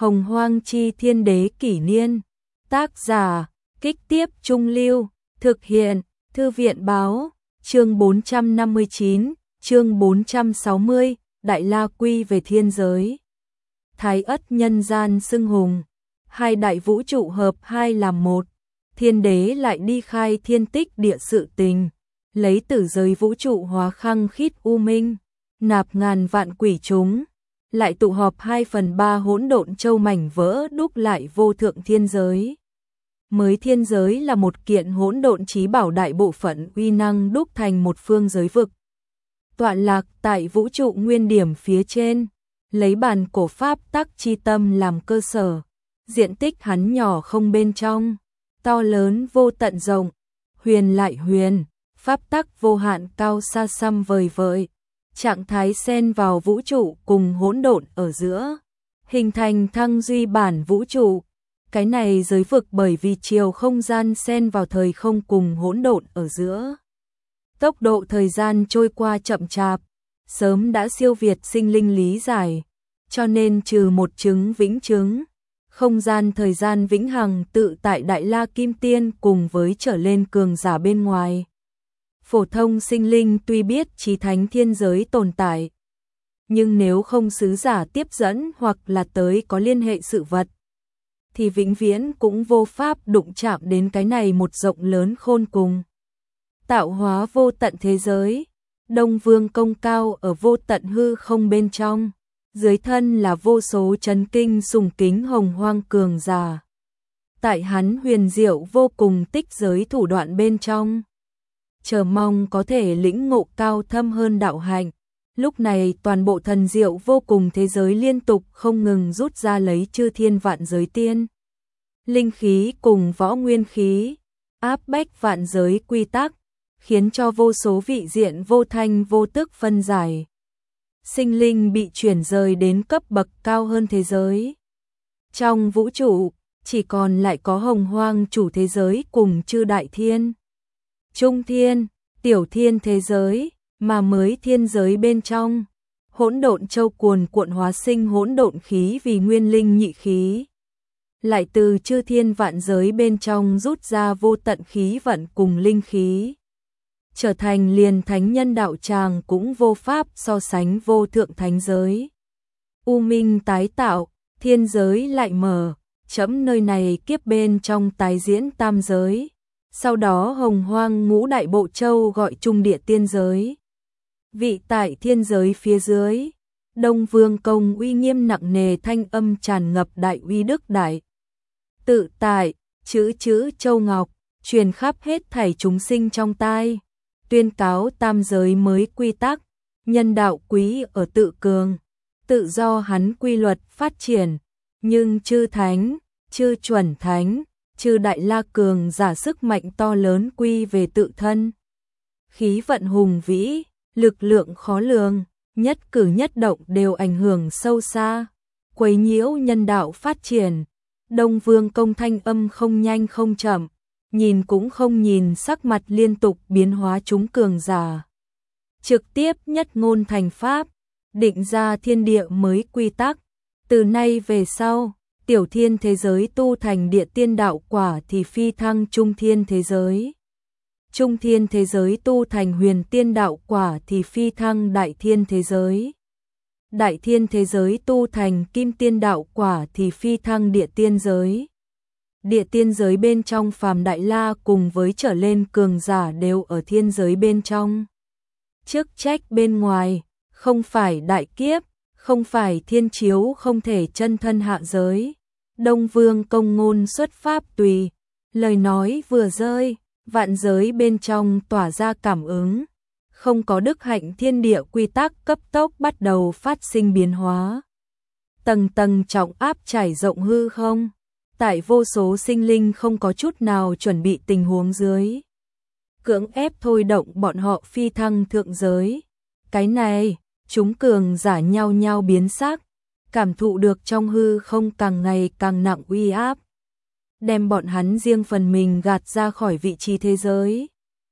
Hồng Hoang Chi Thiên Đế Kỷ Niên. Tác giả, Kích Tiếp Trung Lưu. Thực hiện, Thư viện Báo. Chương 459, chương 460, Đại La quy về thiên giới. Thái Ất nhân gian xưng hùng, hai đại vũ trụ hợp hai làm một. Thiên đế lại đi khai thiên tích địa sự tình, lấy tử giới vũ trụ hóa khăng khít u minh, nạp ngàn vạn quỷ chúng, lại tụ họp 2/3 hỗn độn châu mảnh vỡ đúc lại vô thượng thiên giới. Mới thiên giới là một kiện hỗn độn chí bảo đại bộ phận uy năng đúc thành một phương giới vực. Tọa lạc tại vũ trụ nguyên điểm phía trên, lấy bản cổ pháp tắc chi tâm làm cơ sở, diện tích hắn nhỏ không bên trong, to lớn vô tận rộng, huyền lại huyền, pháp tắc vô hạn cao xa xăm vời vợi, trạng thái xen vào vũ trụ cùng hỗn độn ở giữa, hình thành thăng duy bản vũ trụ. Cái này giới vực bởi vì chiều không gian xen vào thời không cùng hỗn độn ở giữa. Tốc độ thời gian trôi qua chậm chạp, sớm đã siêu việt sinh linh lý giải, cho nên trừ một chứng vĩnh chứng, không gian thời gian vĩnh hằng tự tại Đại La Kim Tiên cùng với trở lên cường giả bên ngoài. Phổ thông sinh linh tuy biết chí thánh thiên giới tồn tại, nhưng nếu không sứ giả tiếp dẫn hoặc là tới có liên hệ sự vật, thì vĩnh viễn cũng vô pháp đụng chạm đến cái này một rộng lớn khôn cùng. Tạo hóa vô tận thế giới, Đông Vương công cao ở vô tận hư không bên trong, dưới thân là vô số chấn kinh sùng kính hồng hoang cường giả. Tại hắn huyền diệu vô cùng tích giới thủ đoạn bên trong, chờ mong có thể lĩnh ngộ cao thâm hơn đạo hạnh. Lúc này toàn bộ thần diệu vô cùng thế giới liên tục không ngừng rút ra lấy chư thiên vạn giới tiên linh khí cùng võ nguyên khí, áp bách vạn giới quy tắc, khiến cho vô số vị diện vô thanh vô tức phân giải. Sinh linh bị chuyển rời đến cấp bậc cao hơn thế giới. Trong vũ trụ, chỉ còn lại có hồng hoang chủ thế giới cùng chư đại thiên, trung thiên, tiểu thiên thế giới, mà mới thiên giới bên trong. Hỗn độn châu cuồn cuộn hóa sinh hỗn độn khí vì nguyên linh nhị khí. Lại từ chư thiên vạn giới bên trong rút ra vô tận khí vận cùng linh khí. Trở thành liền thánh nhân đạo tràng cũng vô pháp so sánh vô thượng thánh giới. U minh tái tạo, thiên giới lại mở, chấm nơi này kiếp bên trong tái diễn tam giới. Sau đó hồng hoang ngũ đại bộ châu gọi chung địa tiên giới. Vị tại thiên giới phía dưới, Đông Vương công uy nghiêm nặng nề thanh âm tràn ngập đại uy đức đại. Tự tại, chữ châu ngọc, truyền khắp hết thảy chúng sinh trong tai, tuyên cáo tam giới mới quy tắc, nhân đạo quý ở tự cường, tự do hắn quy luật phát triển, nhưng chư thánh, chư chuẩn thánh, chư đại la cường giả sức mạnh to lớn quy về tự thân. Khí vận hùng vĩ, lực lượng khó lường, nhất cử nhất động đều ảnh hưởng sâu xa, quấy nhiễu nhân đạo phát triển. Đông Vương công thanh âm không nhanh không chậm, nhìn cũng không nhìn, sắc mặt liên tục biến hóa chúng cường giả. Trực tiếp nhất ngôn thành pháp, định ra thiên địa mới quy tắc. Từ nay về sau, tiểu thiên thế giới tu thành địa tiên đạo quả thì phi thăng trung thiên thế giới. Trung thiên thế giới tu thành huyền tiên đạo quả thì phi thăng đại thiên thế giới. Đại thiên thế giới tu thành kim tiên đạo quả thì phi thăng địa tiên giới. Địa tiên giới bên trong phàm đại la cùng với trở lên cường giả đều ở thiên giới bên trong. Chức trách bên ngoài, không phải đại kiếp, không phải thiên chiếu không thể chân thân hạ giới. Đông Vương công ngôn xuất pháp tùy, lời nói vừa rơi, vạn giới bên trong tỏa ra cảm ứng. Không có đức hạnh thiên địa quy tắc cấp tốc bắt đầu phát sinh biến hóa. Tầng tầng trọng áp trải rộng hư không, tại vô số sinh linh không có chút nào chuẩn bị tình huống dưới. Cưỡng ép thôi động bọn họ phi thăng thượng giới. Cái này, chúng cường giả nhau nhau biến sắc, cảm thụ được trong hư không càng ngày càng nặng uy áp. Đem bọn hắn riêng phần mình gạt ra khỏi vị trí thế giới.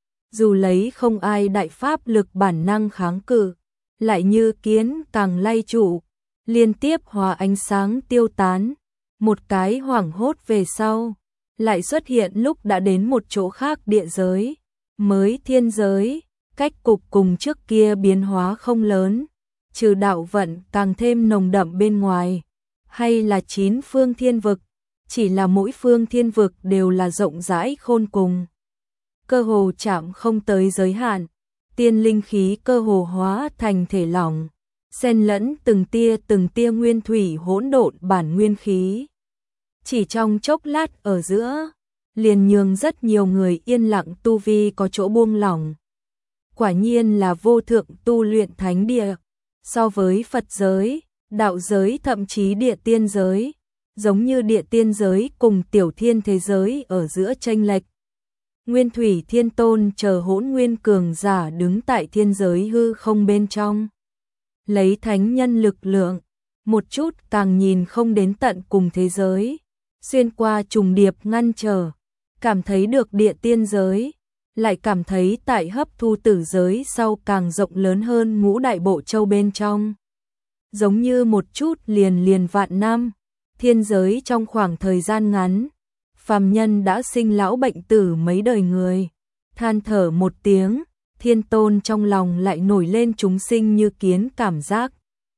Dù lấy không ai đại pháp lực bản năng kháng cự, lại như kiến càng lay trụ, liên tiếp hóa ánh sáng tiêu tán, một cái hoảng hốt về sau, lại xuất hiện lúc đã đến một chỗ khác địa giới, mới thiên giới, cách cục cùng trước kia biến hóa không lớn, trừ đạo vận càng thêm nồng đậm bên ngoài, hay là 9 phương thiên vực, chỉ là mỗi phương thiên vực đều là rộng rãi khôn cùng. Cơ hồ chạm không tới giới hạn, tiên linh khí cơ hồ hóa thành thể lỏng, xen lẫn từng tia nguyên thủy hỗn độn bản nguyên khí. Chỉ trong chốc lát ở giữa, liền nhường rất nhiều người yên lặng tu vi có chỗ buông lỏng. Quả nhiên là vô thượng tu luyện thánh địa, so với Phật giới, đạo giới thậm chí địa tiên giới, giống như địa tiên giới cùng tiểu thiên thế giới ở giữa chênh lệch. Nguyên Thủy Thiên Tôn chờ Hỗn Nguyên cường giả đứng tại thiên giới hư không bên trong, lấy thánh nhân lực lượng, một chút càng nhìn không đến tận cùng thế giới, xuyên qua trùng điệp ngăn trở, cảm thấy được địa tiên giới, lại cảm thấy tại hấp thu tử giới sau càng rộng lớn hơn ngũ đại bộ châu bên trong. Giống như một chút liền vạn năm, thiên giới trong khoảng thời gian ngắn, phàm nhân đã sinh lão bệnh tử mấy đời người, than thở một tiếng, Thiên Tôn trong lòng lại nổi lên chúng sinh như kiến cảm giác.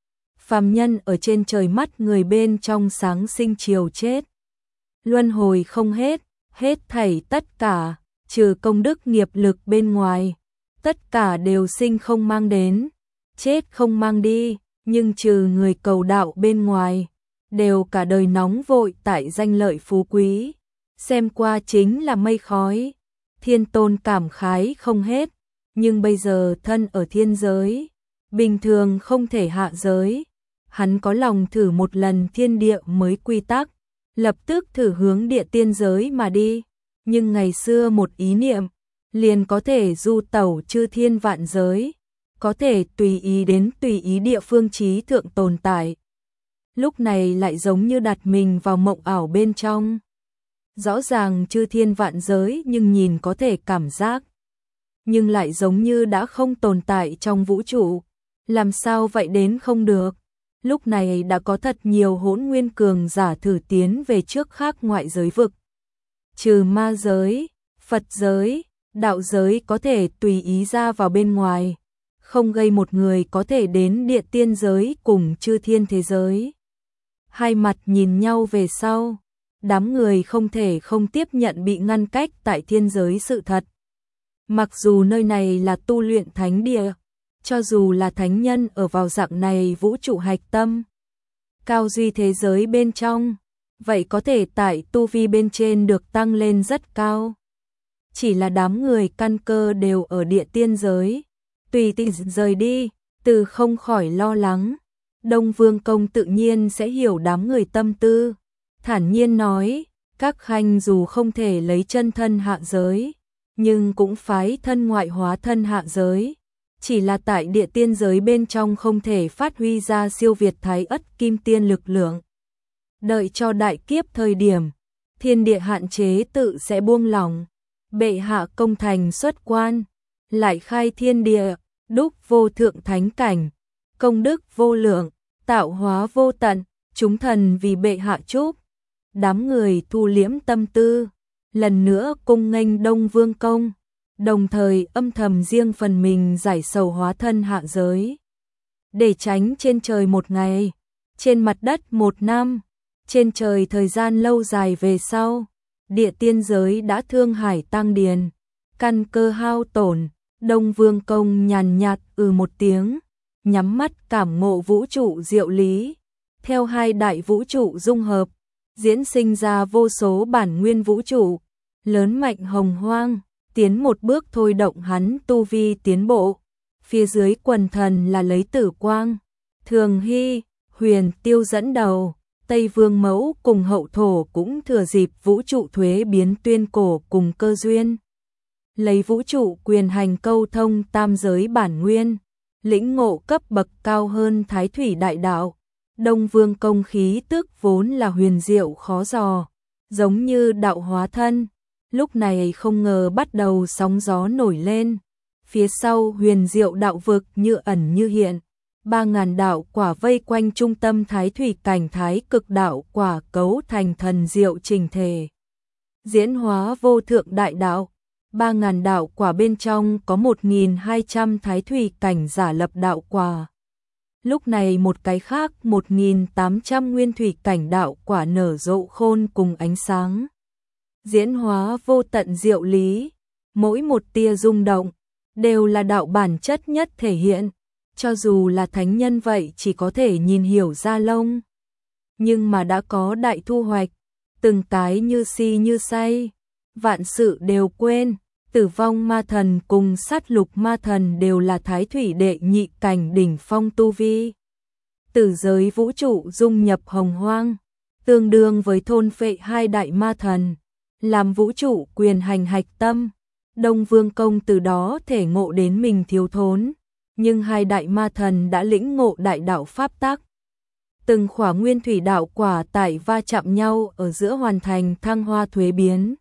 Phàm nhân ở trên trời mắt người bên trong sáng sinh chiều chết. Luân hồi không hết, hết thảy tất cả, trừ công đức nghiệp lực bên ngoài, tất cả đều sinh không mang đến, chết không mang đi, nhưng trừ người cầu đạo bên ngoài, đều cả đời nóng vội tại danh lợi phú quý, xem qua chính là mây khói. Thiên Tôn cảm khái không hết, nhưng bây giờ thân ở thiên giới, bình thường không thể hạ giới, hắn có lòng thử một lần thiên địa mới quy tắc, lập tức thử hướng địa tiên giới mà đi, nhưng ngày xưa một ý niệm, liền có thể du tẩu chư thiên vạn giới, có thể tùy ý đến tùy ý địa phương trí thượng tồn tại. Lúc này lại giống như đặt mình vào mộng ảo bên trong. Rõ ràng chư thiên vạn giới nhưng nhìn có thể cảm giác, nhưng lại giống như đã không tồn tại trong vũ trụ, làm sao vậy đến không được. Lúc này đã có thật nhiều hỗn nguyên cường giả thử tiến về trước khác ngoại giới vực. Trừ ma giới, Phật giới, đạo giới có thể tùy ý ra vào bên ngoài, không gây một người có thể đến địa tiên giới cùng chư thiên thế giới. Hai mặt nhìn nhau về sau, đám người không thể không tiếp nhận bị ngăn cách tại thiên giới sự thật. Mặc dù nơi này là tu luyện thánh địa, cho dù là thánh nhân ở vào dạng này vũ trụ hạch tâm, cao duy thế giới bên trong, vậy có thể tại tu vi bên trên được tăng lên rất cao. Chỉ là đám người căn cơ đều ở địa tiên giới, tùy tiện rời đi, từ không khỏi lo lắng. Đông Vương Công tự nhiên sẽ hiểu đám người tâm tư, thản nhiên nói, các khanh dù không thể lấy chân thân hạ giới, nhưng cũng phái thân ngoại hóa thân hạ giới. Chỉ là tại địa tiên giới bên trong không thể phát huy ra siêu việt thái ất kim tiên lực lượng. Đợi cho đại kiếp thời điểm, thiên địa hạn chế tự sẽ buông lỏng, bệ hạ công thành xuất quan, lại khai thiên địa, đúc vô thượng thánh cảnh, công đức vô lượng, tạo hóa vô tận, chúng thần vì bệ hạ chúc. Đám người thu liễm tâm tư, lần nữa cung nghênh Đông Vương Công, đồng thời âm thầm riêng phần mình giải sầu hóa thân hạ giới. Để tránh trên trời một ngày, trên mặt đất một năm, trên trời thời gian lâu dài về sau, địa tiên giới đã thương hải tăng điền, căn cơ hao tổn. Đông Vương Công nhàn nhạt một tiếng, nhắm mắt cảm ngộ vũ trụ diệu lý, theo hai đại vũ trụ dung hợp, diễn sinh ra vô số bản nguyên vũ trụ, lớn mạnh hồng hoang, tiến một bước thôi động hắn tu vi tiến bộ. Phía dưới quần thần là lấy Tử Quang, Thường Hy, Huyền Tiêu dẫn đầu, Tây Vương Mẫu cùng Hậu Thổ cũng thừa dịp vũ trụ thuế biến tuyên cổ cùng cơ duyên. Lấy vũ trụ quyền hành câu thông tam giới bản nguyên, lĩnh ngộ cấp bậc cao hơn Thái Thủy Đại Đạo. Đông Vương Công khí tức vốn là huyền diệu khó dò, giống như đạo hóa thân, lúc này không ngờ bắt đầu sóng gió nổi lên. Phía sau huyền diệu đạo vực như ẩn như hiện, 3.000 đạo quả vây quanh trung tâm thái thủy cảnh thái cực đạo quả cấu thành thần diệu trình thể. Diễn hóa vô thượng đại đạo, 3.000 đạo quả bên trong có 1.200 thái thủy cảnh giả lập đạo quả. Lúc này một cái khác 1.800 nguyên thủy cảnh đạo quả nở rộ khôn cùng ánh sáng. Diễn hóa vô tận diệu lý, mỗi một tia rung động, đều là đạo bản chất nhất thể hiện. Cho dù là thánh nhân vậy chỉ có thể nhìn hiểu ra lông. Nhưng mà đã có đại thu hoạch, từng cái như si như say, vạn sự đều quên. Tử vong ma thần cùng sát lục ma thần đều là thái thủy đệ nhị cảnh đỉnh phong tu vi. Tử giới vũ trụ dung nhập hồng hoang, tương đương với thôn phệ hai đại ma thần, làm vũ trụ quyền hành hạch tâm. Đông Vương Công từ đó thể ngộ đến mình thiếu thốn, nhưng hai đại ma thần đã lĩnh ngộ đại đạo pháp tắc. Từng khỏa nguyên thủy đạo quả tại va chạm nhau ở giữa hoàn thành thăng hoa thuế biến,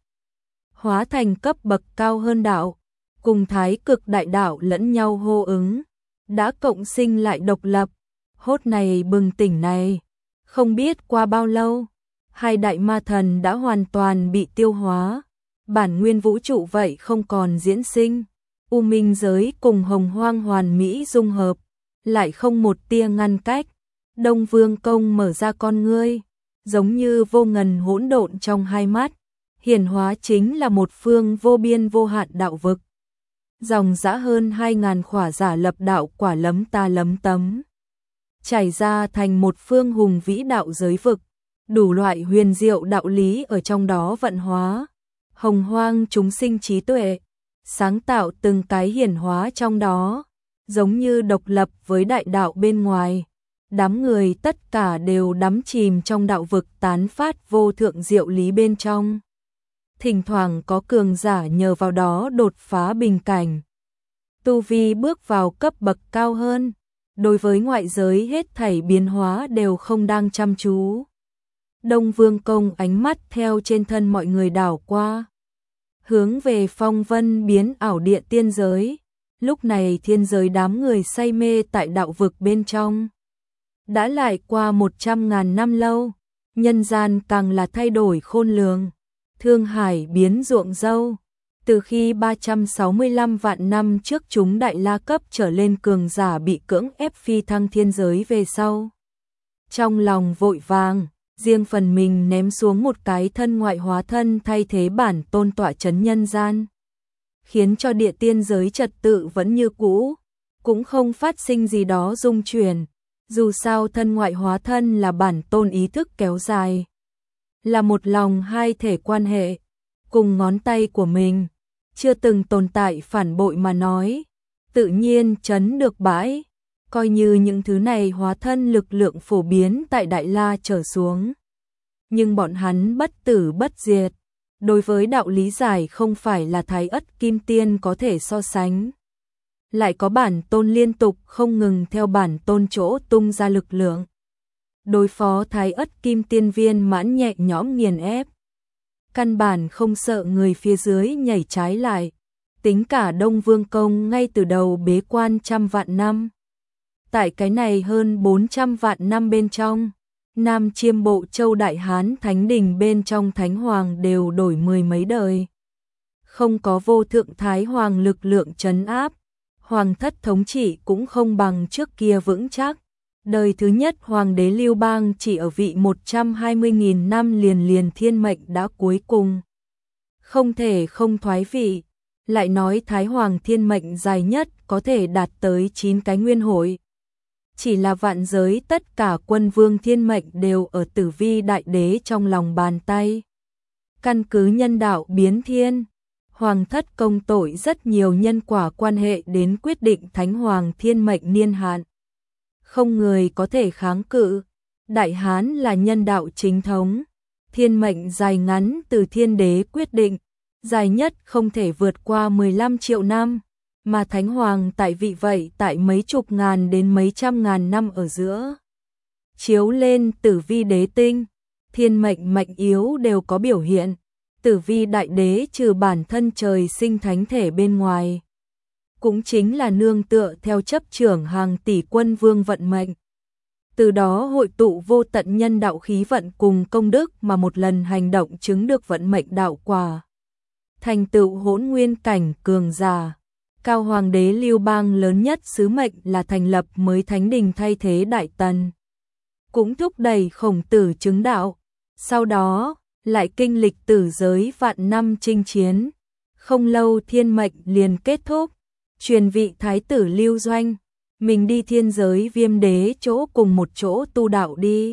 hóa thành cấp bậc cao hơn đạo, cùng thái cực đại đạo lẫn nhau hô ứng, đã cộng sinh lại độc lập. Hốt này bừng tỉnh này, không biết qua bao lâu, hai đại ma thần đã hoàn toàn bị tiêu hóa, bản nguyên vũ trụ vậy không còn diễn sinh. U minh giới cùng hồng hoang hoàn mỹ dung hợp, lại không một tia ngăn cách. Đông Vương Công mở ra con ngươi, giống như vô ngần hỗn độn trong hai mắt, hiển hóa chính là một phương vô biên vô hạn đạo vực. Dòng dã hơn 2.000 khỏa giả lập đạo quả lấm ta lấm tấm, chảy ra thành một phương hùng vĩ đạo giới vực, đủ loại huyền diệu đạo lý ở trong đó vận hóa. Hồng hoang chúng sinh trí tuệ, sáng tạo từng cái hiển hóa trong đó, giống như độc lập với đại đạo bên ngoài. Đám người tất cả đều đắm chìm trong đạo vực tán phát vô thượng diệu lý bên trong. Thỉnh thoảng có cường giả nhờ vào đó đột phá bình cảnh, tu vi bước vào cấp bậc cao hơn. Đối với ngoại giới hết thảy biến hóa đều không đang chăm chú. Đông Vương Công ánh mắt theo trên thân mọi người đảo qua, hướng về phong vân biến ảo địa tiên giới. Lúc này thiên giới đám người say mê tại đạo vực bên trong. Đã lại qua 100.000 năm lâu, nhân gian càng là thay đổi khôn lường. Thương hải biến ruộng dâu, từ khi 365 vạn năm trước chúng đại la cấp trở lên cường giả bị cưỡng ép phi thăng thiên giới về sau. Trong lòng vội vàng, riêng phần mình ném xuống một cái thân ngoại hóa thân thay thế bản tôn tọa chấn nhân gian, khiến cho địa tiên giới trật tự vẫn như cũ, cũng không phát sinh gì đó rung chuyển. Dù sao thân ngoại hóa thân là bản tôn ý thức kéo dài, là một lòng hai thể quan hệ, cùng ngón tay của mình, chưa từng tồn tại phản bội mà nói, tự nhiên chấn được bãi. Coi như những thứ này hóa thân lực lượng phổ biến tại Đại La trở xuống, nhưng bọn hắn bất tử bất diệt, đối với đạo lý giải không phải là Thái Ất Kim Tiên có thể so sánh. Lại có bản tôn liên tục không ngừng theo bản tôn chỗ tung ra lực lượng, đối phó Thái Ất Kim Tiên viên mãn nhẹ nhõm nghiền ép, căn bản không sợ người phía dưới nhảy trái lại. Tính cả Đông Vương Công ngay từ đầu bế quan trăm vạn năm, tại cái này hơn 400 vạn năm bên trong, Nam Chiêm Bộ Châu Đại Hán Thánh Đình bên trong Thánh Hoàng đều đổi 10 mấy đời. Không có vô thượng Thái Hoàng lực lượng trấn áp, Hoàng thất thống trị cũng không bằng trước kia vững chắc. Đời thứ nhất Hoàng đế Lưu Bang chỉ ở vị 120.000 năm liền thiên mệnh đã cuối cùng, không thể không thoái vị. Lại nói Thái Hoàng thiên mệnh dài nhất có thể đạt tới 9 cái nguyên hội. Chỉ là vạn giới tất cả quân vương thiên mệnh đều ở Tử Vi Đại Đế trong lòng bàn tay. Căn cứ nhân đạo biến thiên, Hoàng thất công tội rất nhiều nhân quả quan hệ đến quyết định Thánh Hoàng thiên mệnh niên hạn. Không người có thể kháng cự. Đại Hán là nhân đạo chính thống, thiên mệnh dài ngắn từ thiên đế quyết định, dài nhất không thể vượt qua 15 triệu năm, mà Thánh Hoàng tại vị vậy tại mấy chục ngàn đến mấy trăm ngàn năm ở giữa. Chiếu lên Tử Vi Đế tinh, thiên mệnh mạnh yếu đều có biểu hiện. Tử Vi Đại Đế trừ bản thân trời sinh thánh thể bên ngoài, cũng chính là nương tựa theo chấp trưởng hàng tỷ quân vương vận mệnh. Từ đó hội tụ vô tận nhân đạo khí vận cùng công đức mà một lần hành động chứng được vận mệnh đạo quả. Thành tựu hỗn nguyên cảnh cường giả. Cao Hoàng đế Lưu Bang lớn nhất sứ mệnh là thành lập mới thánh đình thay thế Đại Tần. Cũng thúc đẩy Khổng Tử chứng đạo. Sau đó, lại kinh lịch tử giới vạn năm chinh chiến. Không lâu thiên mệnh liền kết thúc. Truyền vị thái tử Lưu Doanh. Mình đi thiên giới Viêm đế chỗ cùng một chỗ tu đạo đi.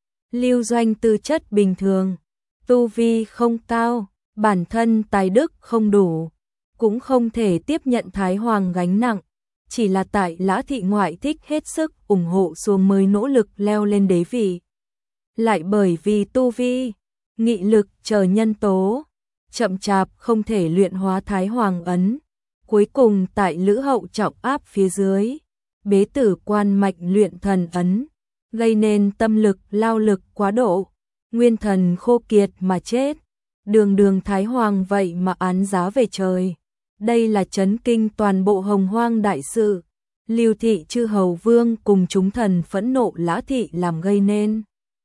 Lưu Doanh tư chất bình thường. Tu vi không cao. Bản thân tài đức không đủ. Cũng không thể tiếp nhận Thái Hoàng gánh nặng. Chỉ là tại Lã Thị ngoại thích hết sức ủng hộ xuống mới nỗ lực leo lên đế vị. Lại bởi vì tu vi, nghị lực chờ nhân tố, chậm chạp không thể luyện hóa Thái Hoàng ấn. Cuối cùng tại Lữ Hậu trọng áp phía dưới, bế tử quan mạch luyện thần ấn, gây nên tâm lực lao lực quá độ, nguyên thần khô kiệt mà chết. Đường đường Thái Hoàng vậy mà án giá về trời. Đây là chấn kinh toàn bộ Hồng Hoang đại sự. Lưu Thị chư hầu vương cùng chúng thần phẫn nộ Lã Thị làm gây nên.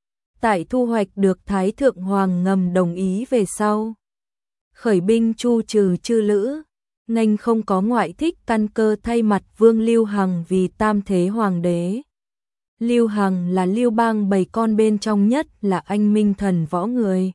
Tại thu hoạch được Thái Thượng Hoàng ngầm đồng ý về sau. Khởi binh chu trừ chư lữ. Nghênh không có ngoại thích căn cơ thay mặt vương Lưu Hằng vì tam thế hoàng đế. Lưu Hằng là Lưu Bang 7 con bên trong nhất là anh minh thần võ người.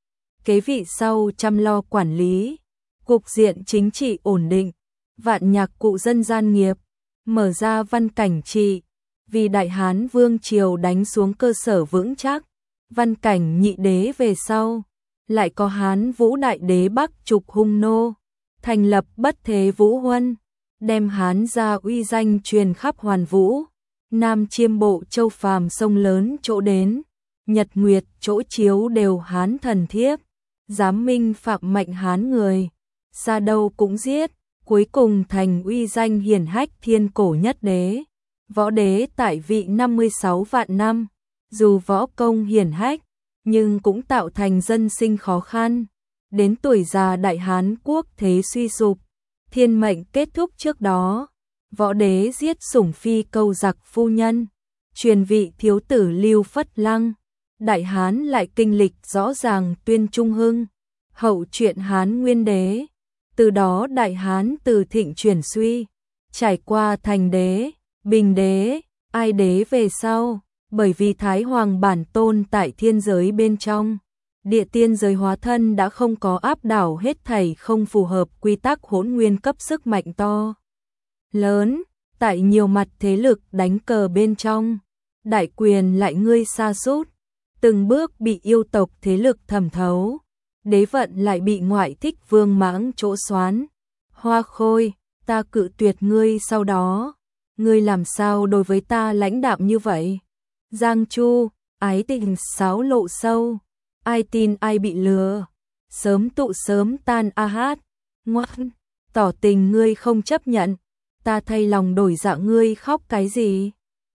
Kế vị sau chăm lo quản lý. Cục diện chính trị ổn định, vạn nhạc cụ dân gian nghiệp, mở ra văn cảnh trị, vì Đại Hán Vương Triều đánh xuống cơ sở vững chắc, văn cảnh nhị đế về sau, lại có Hán Vũ Đại Đế Bắc trục hung nô, thành lập Bất Thế Vũ Huân, đem Hán gia uy danh truyền khắp hoàn vũ, Nam Chiêm Bộ Châu Phàm sông lớn chỗ đến, Nhật Nguyệt chỗ chiếu đều Hán thần thiếp, giám minh phạm mạnh Hán người. Xa đâu cũng giết, cuối cùng thành uy danh hiển hách thiên cổ nhất đế. Võ đế tại vị 56 vạn năm, dù võ công hiển hách, nhưng cũng tạo thành dân sinh khó khăn. Đến tuổi già Đại Hán quốc thế suy sụp, thiên mệnh kết thúc trước đó. Võ đế giết sủng phi câu giặc phu nhân, truyền vị thiếu tử Lưu Phất Lăng. Đại Hán lại kinh lịch rõ ràng tuyên trung hưng, hậu truyện Hán Nguyên đế. Từ đó Đại Hán từ thịnh chuyển suy, trải qua thành đế, bình đế, ai đế về sau, bởi vì Thái Hoàng bản tôn tại thiên giới bên trong, địa tiên giới hóa thân đã không có áp đảo hết thảy không phù hợp quy tắc hỗn nguyên cấp sức mạnh to. Lớn, tại nhiều mặt thế lực đánh cờ bên trong, đại quyền lại ngươi sa sút, từng bước bị yêu tộc thế lực thẩm thấu. Đế vận lại bị ngoại thích vương mãng chỗ xoán. Hoa Khôi, ta cự tuyệt ngươi sau đó. Ngươi làm sao đối với ta lãnh đạm như vậy? Giang Chu, ái tình xáo lộ sâu. Ai tin ai bị lừa. Sớm tụ sớm tan a hát. Ngoan, tỏ tình ngươi không chấp nhận. Ta thay lòng đổi dạ ngươi khóc cái gì?